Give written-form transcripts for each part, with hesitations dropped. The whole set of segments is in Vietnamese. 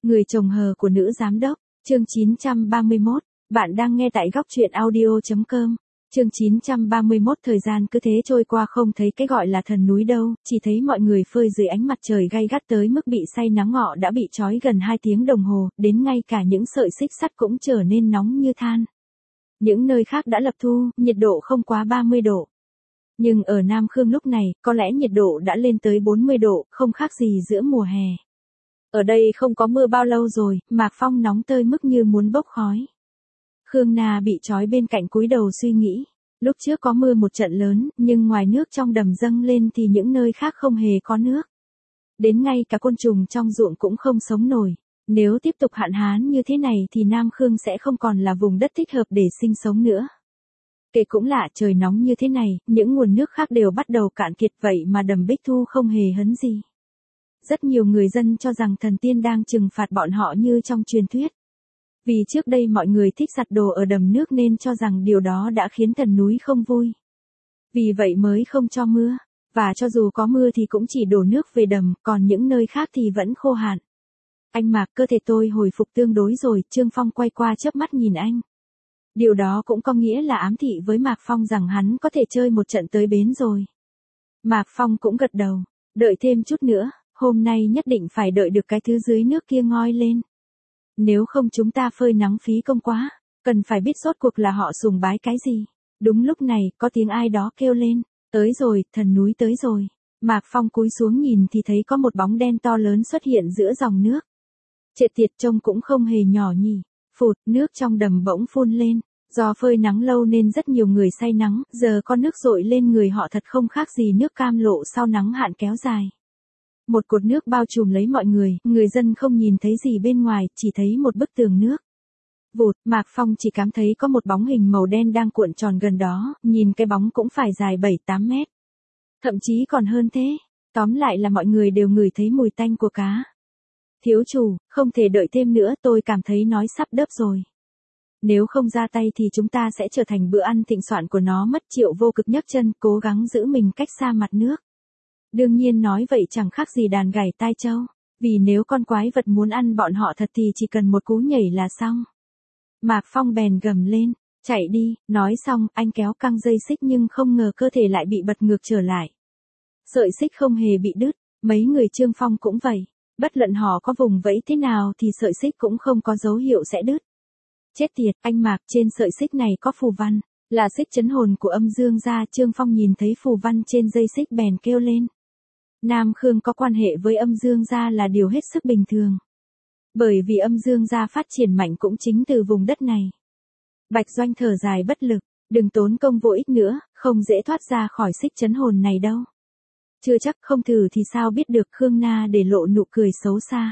Người chồng hờ của nữ giám đốc, chương 931, bạn đang nghe tại góc truyện audio.com. Chương 931 thời gian cứ thế trôi qua không thấy cái gọi là thần núi đâu, chỉ thấy mọi người phơi dưới ánh mặt trời gay gắt tới mức bị say nắng ngọ đã bị trói gần 2 tiếng đồng hồ, đến ngay cả những sợi xích sắt cũng trở nên nóng như than. Những nơi khác đã lập thu, nhiệt độ không quá 30 độ. Nhưng ở Nam Khương lúc này, có lẽ nhiệt độ đã lên tới 40 độ, không khác gì giữa mùa hè. Ở đây không có mưa bao lâu rồi, Mạc Phong nóng tơi mức như muốn bốc khói. Khương Na bị trói bên cạnh cúi đầu suy nghĩ. Lúc trước có mưa một trận lớn, nhưng ngoài nước trong đầm dâng lên thì những nơi khác không hề có nước. Đến ngay cả côn trùng trong ruộng cũng không sống nổi. Nếu tiếp tục hạn hán như thế này thì Nam Khương sẽ không còn là vùng đất thích hợp để sinh sống nữa. Kể cũng lạ, trời nóng như thế này, những nguồn nước khác đều bắt đầu cạn kiệt vậy mà đầm Bích Thu không hề hấn gì. Rất nhiều người dân cho rằng thần tiên đang trừng phạt bọn họ như trong truyền thuyết. Vì trước đây mọi người thích giặt đồ ở đầm nước nên cho rằng điều đó đã khiến thần núi không vui. Vì vậy mới không cho mưa, và cho dù có mưa thì cũng chỉ đổ nước về đầm, còn những nơi khác thì vẫn khô hạn. Anh Mạc, cơ thể tôi hồi phục tương đối rồi, Trương Phong quay qua chớp mắt nhìn anh. Điều đó cũng có nghĩa là ám thị với Mạc Phong rằng hắn có thể chơi một trận tới bến rồi. Mạc Phong cũng gật đầu, đợi thêm chút nữa, hôm nay nhất định phải đợi được cái thứ dưới nước kia ngoi lên. Nếu không chúng ta phơi nắng phí công quá, cần phải biết rốt cuộc là họ sùng bái cái gì. Đúng lúc này, có tiếng ai đó kêu lên, tới rồi, thần núi tới rồi. Mạc Phong cúi xuống nhìn thì thấy có một bóng đen to lớn xuất hiện giữa dòng nước. Trệ tiệt, trông cũng không hề nhỏ nhỉ. Phụt, nước trong đầm bỗng phun lên. Do phơi nắng lâu nên rất nhiều người say nắng, giờ có nước dội lên người họ thật không khác gì nước cam lộ sau nắng hạn kéo dài. Một cột nước bao trùm lấy mọi người dân không nhìn thấy gì bên ngoài, chỉ thấy một bức tường nước. Vụt, Mạc Phong chỉ cảm thấy có một bóng hình màu đen đang cuộn tròn gần đó, nhìn cái bóng cũng phải dài 7-8 mét. Thậm chí còn hơn thế, tóm lại là mọi người đều ngửi thấy mùi tanh của cá. Thiếu chủ, không thể đợi thêm nữa, tôi cảm thấy nói sắp đớp rồi. Nếu không ra tay thì chúng ta sẽ trở thành bữa ăn thịnh soạn của nó mất. Triệu Vô Cực nhấc chân, cố gắng giữ mình cách xa mặt nước. Đương nhiên nói vậy chẳng khác gì đàn gảy tai trâu, vì nếu con quái vật muốn ăn bọn họ thật thì chỉ cần một cú nhảy là xong. Mạc Phong bèn gầm lên, chạy đi, nói xong, anh kéo căng dây xích nhưng không ngờ cơ thể lại bị bật ngược trở lại. Sợi xích không hề bị đứt, mấy người Trương Phong cũng vậy, bất luận họ có vùng vẫy thế nào thì sợi xích cũng không có dấu hiệu sẽ đứt. Chết tiệt, anh Mạc, trên sợi xích này có phù văn, là xích trấn hồn của Âm Dương gia. Trương Phong nhìn thấy phù văn trên dây xích bèn kêu lên. Nam Khương có quan hệ với Âm Dương gia là điều hết sức bình thường. Bởi vì Âm Dương gia phát triển mạnh cũng chính từ vùng đất này. Bạch Doanh thở dài bất lực, đừng tốn công vô ích nữa, không dễ thoát ra khỏi xích trấn hồn này đâu. Chưa chắc, không thử thì sao biết được. Khương Na để lộ nụ cười xấu xa.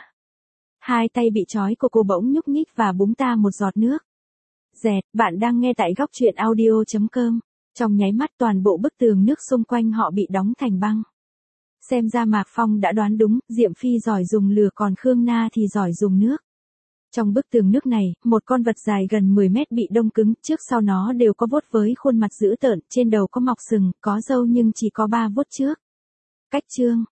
Hai tay bị trói của cô bỗng nhúc nhích và búng ta một giọt nước. Dẹt, bạn đang nghe tại góc truyện audio.com. Trong nháy mắt toàn bộ bức tường nước xung quanh họ bị đóng thành băng. Xem ra Mạc Phong đã đoán đúng, Diệm Phi giỏi dùng lửa còn Khương Na thì giỏi dùng nước. Trong bức tường nước này, một con vật dài gần 10 mét bị đông cứng, trước sau nó đều có vuốt với khuôn mặt dữ tợn, trên đầu có mọc sừng, có râu nhưng chỉ có 3 vuốt trước. Cách chương